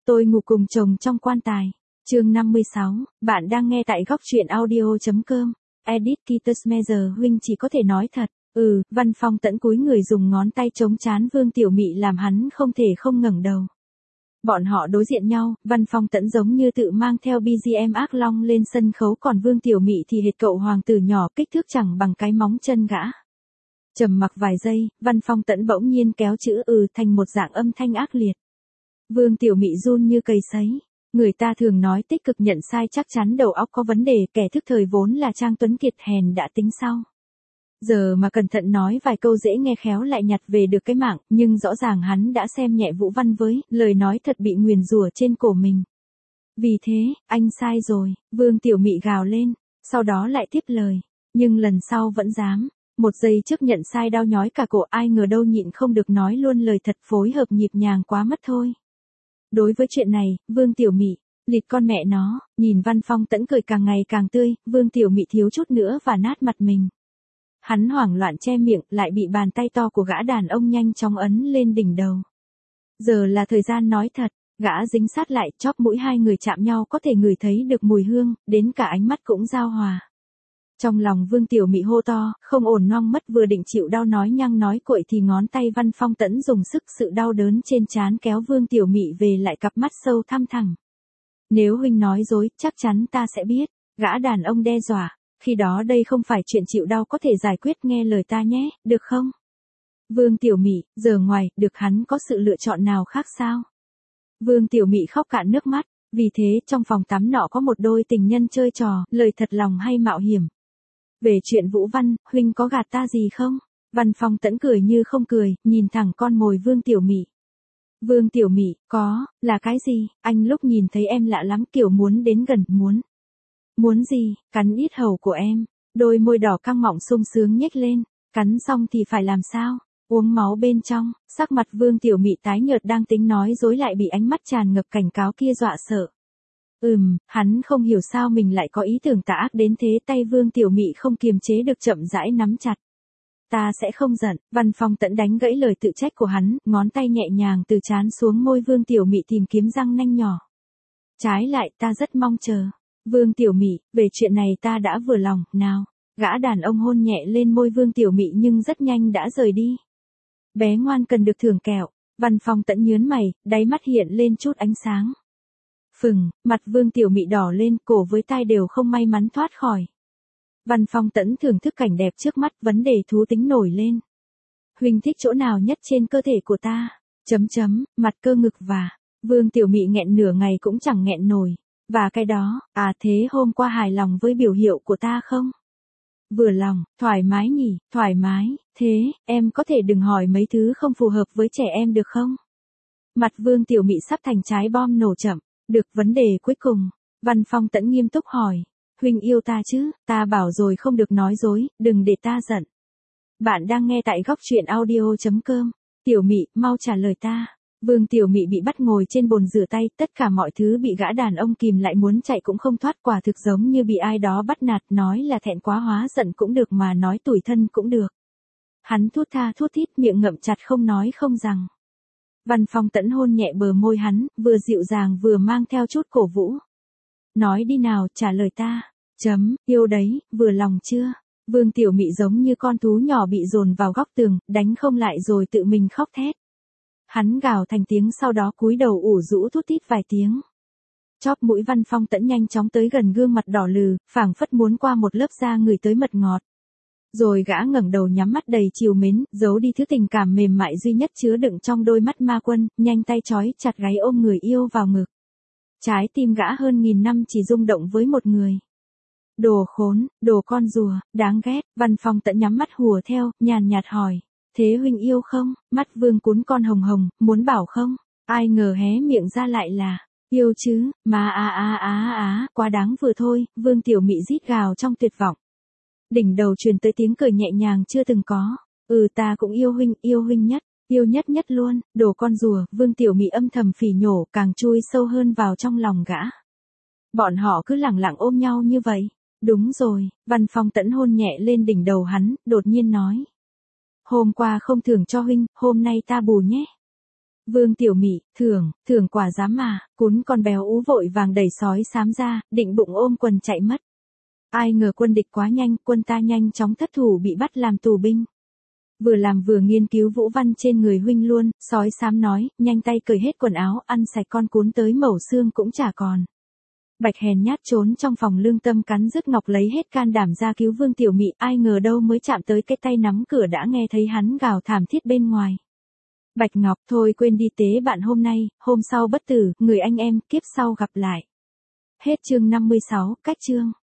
Tôi ngủ cùng chồng trong quan tài. Chương 56, bạn đang nghe tại góc truyện audio.com. Edit Kittersmeyer huynh chỉ có thể nói thật. Văn Phong Tẫn cúi người dùng ngón tay chống trán Vương Tiểu Mị làm hắn không thể không ngẩng đầu. Bọn họ đối diện nhau, Văn Phong Tẫn giống như tự mang theo BGM ác long lên sân khấu, còn Vương Tiểu Mị thì hệt cậu hoàng tử nhỏ kích thước chẳng bằng cái móng chân gã. Trầm mặc vài giây, Văn Phong Tẫn bỗng nhiên kéo chữ thành một dạng âm thanh ác liệt. Vương Tiểu Mị run như cầy sấy. Người ta thường nói tích cực nhận sai chắc chắn đầu óc có vấn đề, kẻ thức thời vốn là Trang Tuấn Kiệt hèn đã tính sau. Giờ mà cẩn thận nói vài câu dễ nghe khéo lại nhặt về được cái mạng, nhưng rõ ràng hắn đã xem nhẹ Vũ Văn với, lời nói thật bị nguyền rủa trên cổ mình. Vì thế, anh sai rồi, Vương Tiểu Mị gào lên, sau đó lại tiếp lời, nhưng lần sau vẫn dám. Một giây trước nhận sai đau nhói cả cổ, ai ngờ đâu nhịn không được nói luôn lời thật, phối hợp nhịp nhàng quá mất thôi. Đối với chuyện này, Vương Tiểu Mị, lịt con mẹ nó, nhìn Văn Phong Tẫn cười càng ngày càng tươi, Vương Tiểu Mị thiếu chút nữa và nát mặt mình. Hắn hoảng loạn che miệng, lại bị bàn tay to của gã đàn ông nhanh chóng ấn lên đỉnh đầu. Giờ là thời gian nói thật, gã dính sát lại, chóp mũi hai người chạm nhau có thể ngửi thấy được mùi hương, đến cả ánh mắt cũng giao hòa. Trong lòng Vương Tiểu Mị hô to, không ổn non mất, vừa định chịu đau nói nhăng nói cuội thì ngón tay Văn Phong Tẫn dùng sức, sự đau đớn trên trán kéo Vương Tiểu Mị về lại cặp mắt sâu thăm thẳm. Nếu huynh nói dối, chắc chắn ta sẽ biết, gã đàn ông đe dọa, khi đó đây không phải chuyện chịu đau có thể giải quyết, nghe lời ta nhé, được không? Vương Tiểu Mị, giờ ngoài, được hắn có sự lựa chọn nào khác sao? Vương Tiểu Mị khóc cạn nước mắt, vì thế trong phòng tắm nọ có một đôi tình nhân chơi trò, lời thật lòng hay mạo hiểm. Về chuyện Vũ Văn, huynh có gạt ta gì không? Văn Phong Tẫn cười như không cười, nhìn thẳng con mồi Vương Tiểu Mị. Vương Tiểu Mị, có, là cái gì? Anh lúc nhìn thấy em lạ lắm, kiểu muốn đến gần, Muốn gì? Cắn ít hầu của em. Đôi môi đỏ căng mọng sung sướng nhếch lên, cắn xong thì phải làm sao? Uống máu bên trong, sắc mặt Vương Tiểu Mị tái nhợt, đang tính nói dối lại bị ánh mắt tràn ngập cảnh cáo kia dọa sợ. Hắn không hiểu sao mình lại có ý tưởng tà ác đến thế, tay Vương Tiểu Mị không kiềm chế được chậm rãi nắm chặt. Ta sẽ không giận, Văn Phong Tẫn đánh gãy lời tự trách của hắn, ngón tay nhẹ nhàng từ trán xuống môi Vương Tiểu Mị tìm kiếm răng nanh nhỏ. Trái lại, ta rất mong chờ. Vương Tiểu Mị, về chuyện này ta đã vừa lòng, nào. Gã đàn ông hôn nhẹ lên môi Vương Tiểu Mị nhưng rất nhanh đã rời đi. Bé ngoan cần được thưởng kẹo. Văn Phong Tẫn nhớn mày, đáy mắt hiện lên chút ánh sáng. Mặt Vương Tiểu Mị đỏ lên, cổ với tai đều không may mắn thoát khỏi. Văn Phong Tẫn thưởng thức cảnh đẹp trước mắt, vấn đề thú tính nổi lên. Huynh thích chỗ nào nhất trên cơ thể của ta? Mặt, cơ ngực và... Vương Tiểu Mị nghẹn nửa ngày cũng chẳng nghẹn nổi. Và cái đó, thế hôm qua hài lòng với biểu hiệu của ta không? Vừa lòng, thoải mái nhỉ, thoải mái, thế, em có thể đừng hỏi mấy thứ không phù hợp với trẻ em được không? Mặt Vương Tiểu Mị sắp thành trái bom nổ chậm. Được, vấn đề cuối cùng. Văn Phong Tẫn nghiêm túc hỏi. Huynh yêu ta chứ? Ta bảo rồi không được nói dối, đừng để ta giận. Bạn đang nghe tại góc truyện audio.com. Tiểu Mị, mau trả lời ta. Vương Tiểu Mị bị bắt ngồi trên bồn rửa tay, tất cả mọi thứ bị gã đàn ông kìm lại, muốn chạy cũng không thoát, quả thực giống như bị ai đó bắt nạt, nói là thẹn quá hóa giận cũng được mà nói tủi thân cũng được. Hắn thút tha thút thít, miệng ngậm chặt không nói không rằng. Văn Phong Tẫn hôn nhẹ bờ môi hắn, vừa dịu dàng vừa mang theo chút cổ vũ. Nói đi nào, trả lời ta. Yêu đấy, vừa lòng chưa? Vương Tiểu Mị giống như con thú nhỏ bị dồn vào góc tường, đánh không lại rồi tự mình khóc thét. Hắn gào thành tiếng, sau đó cúi đầu ủ rũ thút thít vài tiếng. Chóp mũi Văn Phong Tẫn nhanh chóng tới gần gương mặt đỏ lừ, phảng phất muốn qua một lớp da người tới mật ngọt. Rồi gã ngẩng đầu nhắm mắt đầy trìu mến, giấu đi thứ tình cảm mềm mại duy nhất chứa đựng trong đôi mắt ma quân, nhanh tay trói chặt gáy ôm người yêu vào ngực. Trái tim gã hơn 1000 năm chỉ rung động với một người. Đồ khốn, đồ con rùa, đáng ghét. Văn Phong Tẫn nhắm mắt hùa theo, nhàn nhạt hỏi. Thế huynh yêu không? Mắt Vương cuốn con hồng hồng, muốn bảo không? Ai ngờ hé miệng ra lại là. Yêu chứ, mà quá đáng vừa thôi. Vương Tiểu Mị rít gào trong tuyệt vọng. Đỉnh đầu truyền tới tiếng cười nhẹ nhàng chưa từng có. Ta cũng yêu huynh nhất, yêu nhất nhất luôn, đồ con rùa. Vương Tiểu Mị âm thầm phỉ nhổ, càng chui sâu hơn vào trong lòng gã. Bọn họ cứ lẳng lặng ôm nhau như vậy. Đúng rồi, Văn Phong Tẫn hôn nhẹ lên đỉnh đầu hắn, đột nhiên nói. Hôm qua không thưởng cho huynh, hôm nay ta bù nhé. Vương Tiểu Mị, thưởng quả dám mà, cún con béo ú vội vàng đẩy sói xám ra, định bụng ôm quần chạy mất. Ai ngờ quân địch quá nhanh, quân ta nhanh chóng thất thủ bị bắt làm tù binh. Vừa làm vừa nghiên cứu vũ văn trên người huynh luôn, sói xám nói, nhanh tay cởi hết quần áo, ăn sạch con cún tới mẩu xương cũng chả còn. Bạch hèn nhát trốn trong phòng lương tâm cắn rứt ngọc lấy hết can đảm ra cứu Vương Tiểu Mị, ai ngờ đâu mới chạm tới cái tay nắm cửa đã nghe thấy hắn gào thảm thiết bên ngoài. Bạch Ngọc, thôi quên đi tế bạn hôm nay, hôm sau bất tử, người anh em, kiếp sau gặp lại. Hết chương 56, cách chương.